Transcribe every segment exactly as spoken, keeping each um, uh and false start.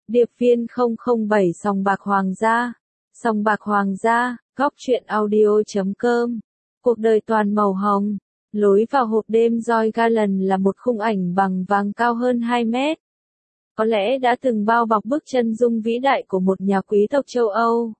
Điệp viên không không bảy Sòng bạc Hoàng gia. Sòng bạc Hoàng gia, góc truyện audio chấm com. Cuộc đời toàn màu hồng. Lối vào hộp đêm Joy Garland là một khung ảnh bằng vàng cao hơn hai mét. Có lẽ đã từng bao bọc bức chân dung vĩ đại của một nhà quý tộc châu Âu.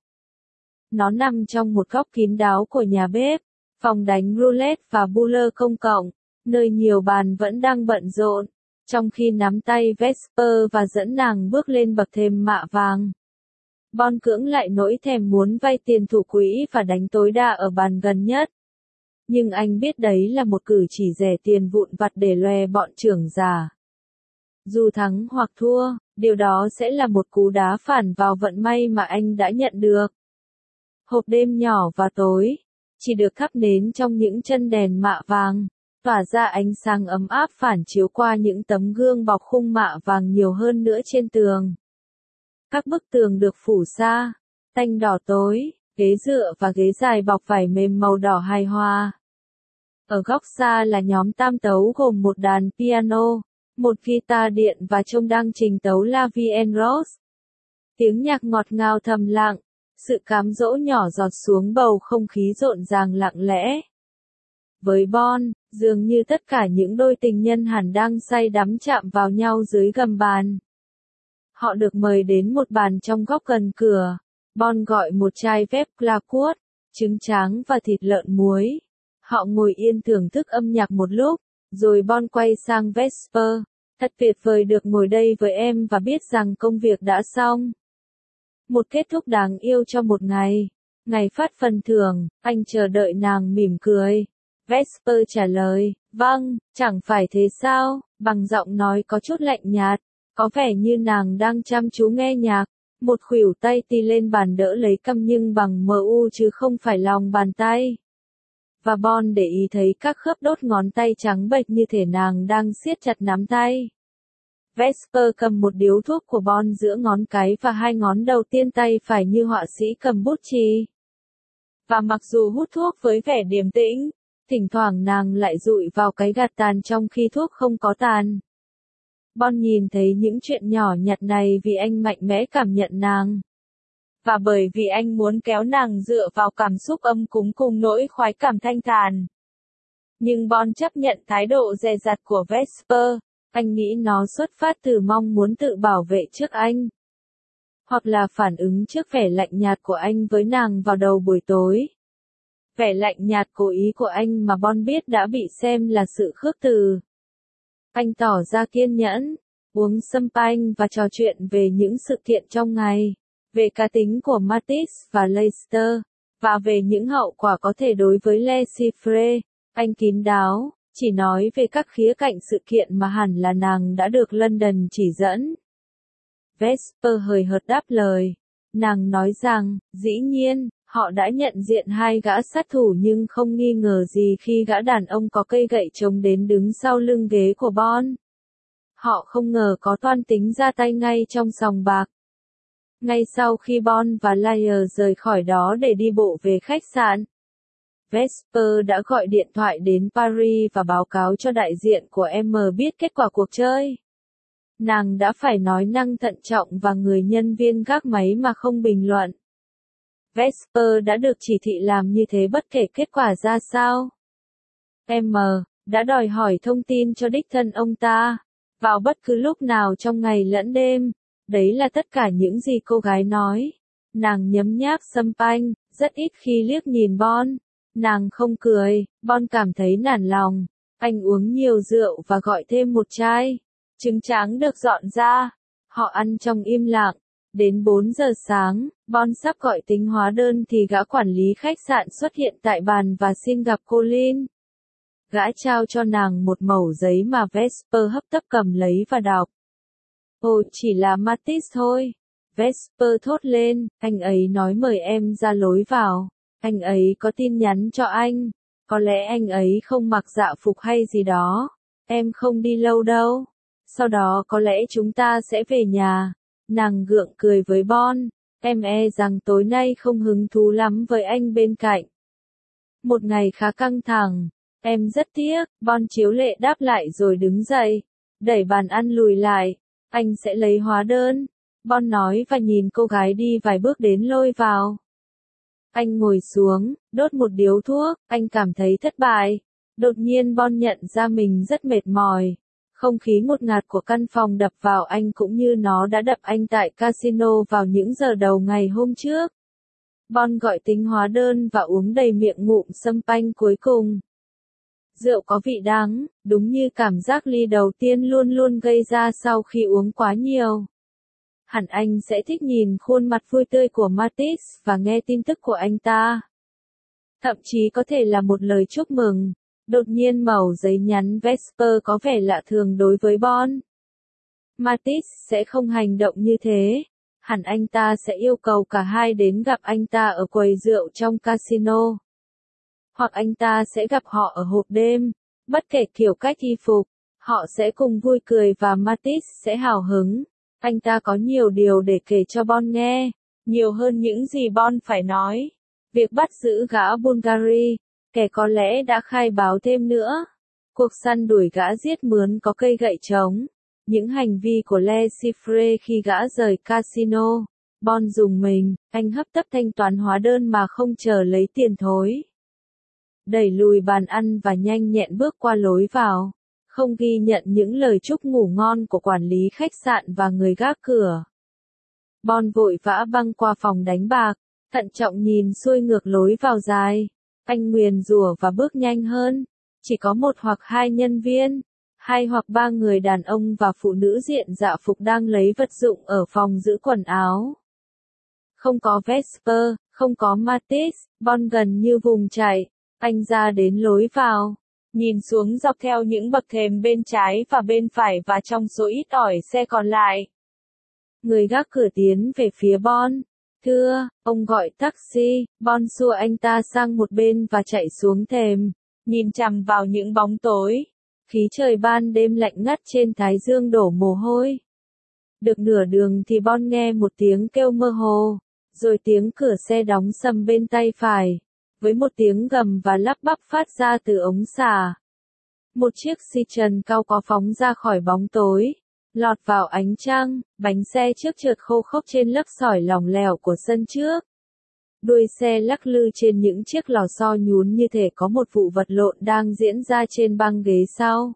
Nó nằm trong một góc kín đáo của nhà bếp, phòng đánh roulette và buller công cộng, nơi nhiều bàn vẫn đang bận rộn, trong khi nắm tay Vesper và dẫn nàng bước lên bậc thềm mạ vàng. Bon cưỡng lại nỗi thèm muốn vay tiền thủ quỹ và đánh tối đa ở bàn gần nhất. Nhưng anh biết đấy là một cử chỉ rẻ tiền vụn vặt để lòe bọn trưởng già. Dù thắng hoặc thua, điều đó sẽ là một cú đá phản vào vận may mà anh đã nhận được. Hộp đêm nhỏ và tối, chỉ được thắp nến trong những chân đèn mạ vàng, tỏa ra ánh sáng ấm áp phản chiếu qua những tấm gương bọc khung mạ vàng nhiều hơn nữa trên tường. Các bức tường được phủ sa, tanh đỏ tối, ghế dựa và ghế dài bọc vải mềm màu đỏ hài hòa. Ở góc xa là nhóm tam tấu gồm một đàn piano, một guitar điện và trông đang trình tấu La Vie en Rose. Tiếng nhạc ngọt ngào thầm lặng, sự cám dỗ nhỏ giọt xuống bầu không khí rộn ràng lặng lẽ. Với Bon, dường như tất cả những đôi tình nhân hẳn đang say đắm chạm vào nhau dưới gầm bàn. Họ được mời đến một bàn trong góc gần cửa. Bon gọi một chai vép Claquot, trứng tráng và thịt lợn muối. Họ ngồi yên thưởng thức âm nhạc một lúc, rồi Bon quay sang Vesper. Thật tuyệt vời được ngồi đây với em và biết rằng công việc đã xong. Một kết thúc đáng yêu cho một ngày. Ngày phát phần thưởng, anh chờ đợi nàng mỉm cười. Vesper trả lời, vâng, chẳng phải thế sao, bằng giọng nói có chút lạnh nhạt, có vẻ như nàng đang chăm chú nghe nhạc. Một khuỷu tay tì lên bàn đỡ lấy cằm nhưng bằng mờ u chứ không phải lòng bàn tay. Và Bon để ý thấy các khớp đốt ngón tay trắng bệch như thể nàng đang siết chặt nắm tay. Vesper cầm một điếu thuốc của Bon giữa ngón cái và hai ngón đầu tiên tay phải như họa sĩ cầm bút chì. Và mặc dù hút thuốc với vẻ điềm tĩnh, thỉnh thoảng nàng lại dụi vào cái gạt tàn trong khi thuốc không có tàn. Bon nhìn thấy những chuyện nhỏ nhặt này vì anh mạnh mẽ cảm nhận nàng. Và bởi vì anh muốn kéo nàng dựa vào cảm xúc âm cúng cùng nỗi khoái cảm thanh thản. Nhưng Bon chấp nhận thái độ dè dặt của Vesper, anh nghĩ nó xuất phát từ mong muốn tự bảo vệ trước anh. Hoặc là phản ứng trước vẻ lạnh nhạt của anh với nàng vào đầu buổi tối. Vẻ lạnh nhạt cố ý của anh mà Bon biết đã bị xem là sự khước từ. Anh tỏ ra kiên nhẫn, uống champagne và trò chuyện về những sự kiện trong ngày, về cá tính của Matisse và Leicester, và về những hậu quả có thể đối với Le Chiffre. Anh kín đáo, chỉ nói về các khía cạnh sự kiện mà hẳn là nàng đã được London chỉ dẫn. Vesper hời hợt đáp lời. Nàng nói rằng, dĩ nhiên, họ đã nhận diện hai gã sát thủ nhưng không nghi ngờ gì khi gã đàn ông có cây gậy chống đến đứng sau lưng ghế của Bon. Họ không ngờ có toan tính ra tay ngay trong sòng bạc. Ngay sau khi Bon và Layer rời khỏi đó để đi bộ về khách sạn, Vesper đã gọi điện thoại đến Paris và báo cáo cho đại diện của em biết kết quả cuộc chơi. Nàng đã phải nói năng thận trọng và người nhân viên gác máy mà không bình luận. Vesper đã được chỉ thị làm như thế bất kể kết quả ra sao. Em đã đòi hỏi thông tin cho đích thân ông ta, vào bất cứ lúc nào trong ngày lẫn đêm. Đấy là tất cả những gì cô gái nói. Nàng nhấm nháp champagne, rất ít khi liếc nhìn Bon. Nàng không cười, Bon cảm thấy nản lòng. Anh uống nhiều rượu và gọi thêm một chai. Trứng tráng được dọn ra. Họ ăn trong im lặng. Đến bốn giờ sáng, Bon sắp gọi tính hóa đơn thì gã quản lý khách sạn xuất hiện tại bàn và xin gặp Colin. Gã trao cho nàng một mẩu giấy mà Vesper hấp tấp cầm lấy và đọc. Ồ, chỉ là Matisse thôi. Vesper thốt lên, anh ấy nói mời em ra lối vào. Anh ấy có tin nhắn cho anh. Có lẽ anh ấy không mặc dạ phục hay gì đó. Em không đi lâu đâu. Sau đó có lẽ chúng ta sẽ về nhà. Nàng gượng cười với Bon. Em e rằng tối nay không hứng thú lắm với anh bên cạnh. Một ngày khá căng thẳng. Em rất tiếc. Bon chiếu lệ đáp lại rồi đứng dậy. Đẩy bàn ăn lùi lại. Anh sẽ lấy hóa đơn. Bon nói và nhìn cô gái đi vài bước đến lôi vào. Anh ngồi xuống, đốt một điếu thuốc, anh cảm thấy thất bại. Đột nhiên Bon nhận ra mình rất mệt mỏi. Không khí ngột ngạt của căn phòng đập vào anh cũng như nó đã đập anh tại casino vào những giờ đầu ngày hôm trước. Bon gọi tính hóa đơn và uống đầy miệng ngụm champagne cuối cùng. Rượu có vị đắng, đúng như cảm giác ly đầu tiên luôn luôn gây ra sau khi uống quá nhiều. Hẳn anh sẽ thích nhìn khuôn mặt vui tươi của Matisse và nghe tin tức của anh ta. Thậm chí có thể là một lời chúc mừng. Đột nhiên mẩu giấy nhắn Vesper có vẻ lạ thường đối với Bon. Matisse sẽ không hành động như thế. Hẳn anh ta sẽ yêu cầu cả hai đến gặp anh ta ở quầy rượu trong casino. Hoặc anh ta sẽ gặp họ ở hộp đêm. Bất kể kiểu cách y phục, họ sẽ cùng vui cười và Matisse sẽ hào hứng. Anh ta có nhiều điều để kể cho Bon nghe. Nhiều hơn những gì Bon phải nói. Việc bắt giữ gã Bulgari, kẻ có lẽ đã khai báo thêm nữa. Cuộc săn đuổi gã giết mướn có cây gậy trống. Những hành vi của Le Chiffre khi gã rời casino. Bon dùng mình, anh hấp tấp thanh toán hóa đơn mà không chờ lấy tiền thối. Đẩy lùi bàn ăn và nhanh nhẹn bước qua lối vào. Không ghi nhận những lời chúc ngủ ngon của quản lý khách sạn và người gác cửa. Bon vội vã băng qua phòng đánh bạc, thận trọng nhìn xuôi ngược lối vào dài. Anh nguyền rủa và bước nhanh hơn. Chỉ có một hoặc hai nhân viên, hai hoặc ba người đàn ông và phụ nữ diện dạ phục đang lấy vật dụng ở phòng giữ quần áo. Không có Vesper, không có Matisse, Bon gần như vùng chạy. Anh ra đến lối vào, nhìn xuống dọc theo những bậc thềm bên trái và bên phải và trong số ít ỏi xe còn lại. Người gác cửa tiến về phía Bon. Thưa, ông gọi taxi. Bon xua anh ta sang một bên và chạy xuống thềm, nhìn chằm vào những bóng tối. Khí trời ban đêm lạnh ngắt trên thái dương đổ mồ hôi. Được nửa đường thì Bon nghe một tiếng kêu mơ hồ, rồi tiếng cửa xe đóng sầm bên tay phải, với một tiếng gầm và lắp bắp phát ra từ ống xả. Một chiếc Citroen cao có phóng ra khỏi bóng tối, lọt vào ánh trăng, bánh xe trước trượt khô khốc trên lớp sỏi lỏng lẻo của sân trước. Đuôi xe lắc lư trên những chiếc lò xo nhún như thể có một vụ vật lộn đang diễn ra trên băng ghế sau.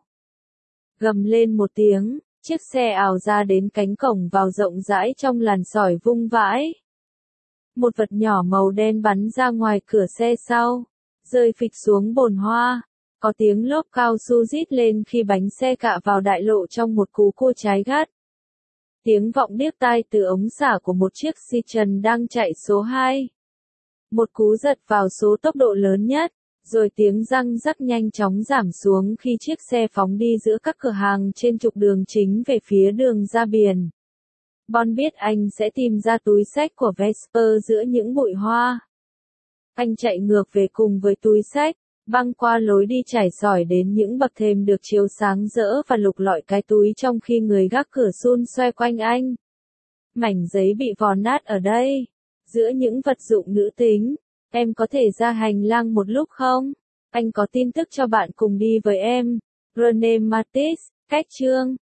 Gầm lên một tiếng, chiếc xe ào ra đến cánh cổng vào rộng rãi trong làn sỏi vung vãi. Một vật nhỏ màu đen bắn ra ngoài cửa xe sau, rơi phịch xuống bồn hoa. Có tiếng lốp cao su rít lên khi bánh xe cạ vào đại lộ trong một cú cua trái gắt. Tiếng vọng điếc tai từ ống xả của một chiếc Citroen đang chạy số hai. Một cú giật vào số tốc độ lớn nhất, rồi tiếng răng rắc nhanh chóng giảm xuống khi chiếc xe phóng đi giữa các cửa hàng trên trục đường chính về phía đường ra biển. Bon biết anh sẽ tìm ra túi xách của Vesper giữa những bụi hoa. Anh chạy ngược về cùng với túi xách, băng qua lối đi trải sỏi đến những bậc thềm được chiếu sáng rỡ và lục lọi cái túi trong khi người gác cửa xun xoe quanh anh. Mảnh giấy bị vò nát ở đây, giữa những vật dụng nữ tính. Em có thể ra hành lang một lúc không? Anh có tin tức cho bạn cùng đi với em. René Matisse, cách chương.